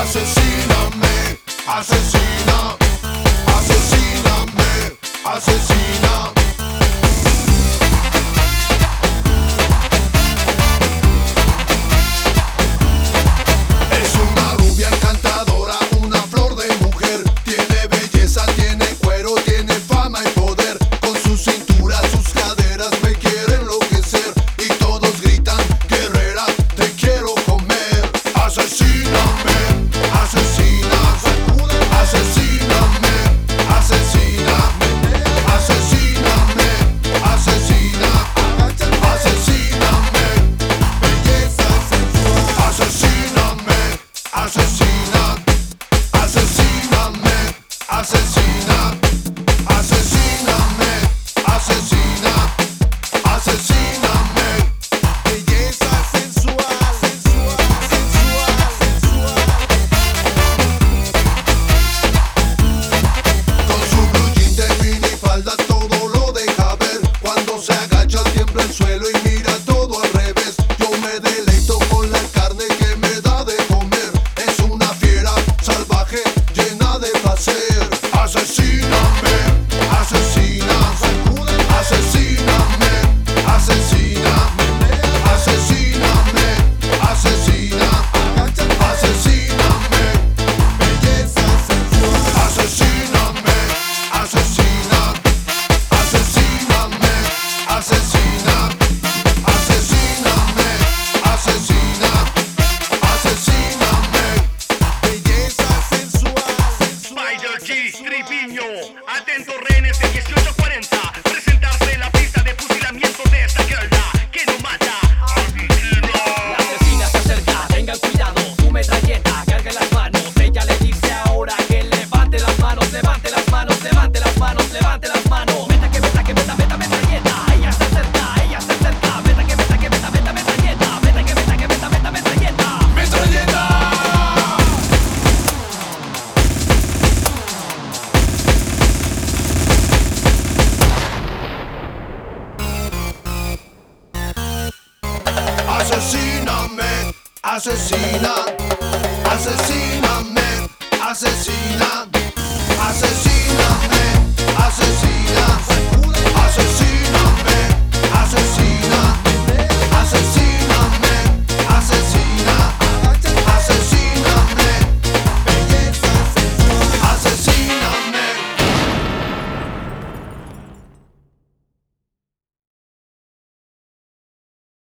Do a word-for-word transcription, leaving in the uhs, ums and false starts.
Asesíname, asesina, asesíname, asesina. Es una rubia encantadora, una flor de mujer. Tiene belleza, tiene cuero, tiene fama y poder. Con su cintura, sus caderas me quieren enloquecer. Y todos gritan, guerrera, te quiero comer. Asesíname, asesina, asesíname, asesina, asesíname, asesina, asesíname, belleza sensual. Asesíname, asesina, asesíname, asesina, asesíname, asesina, asesíname, belleza sensual, sensual, sensual, sensual. Con su blue jean de minifalda todo lo deja ver. Cuando se agacha tiembla el suelo y mira todo al revés. Yo me deleito con la carne que me da de comer. Es una fiera salvaje llena de placer. Asesíname, asesina, asesíname, asesina, asesíname, asesina, asesíname, belleza sensual. Asesíname, asesina, asesíname, asesina, asesíname, asesina, asesíname, belleza sensual. Spider G, Triviño, atento rehenes de dieciocho cuarenta. Presentarse en la pista de fusilamiento de esta girla que no mata. La asesina se acerca, tengan cuidado, su metralleta, carga en las manos. Ella le dice ahora que levante las manos, levante las manos, levante las manos, levante las manos. Meta que meta que meta, meta metralleta. Ella se acerca, ella se acerca. Meta que meta que meta, meta metralleta. Meta que meta que meta, meta metralleta. ¡Metralleta! Asesíname, asesina, asesíname, asesina, asesíname, asesina, asesíname.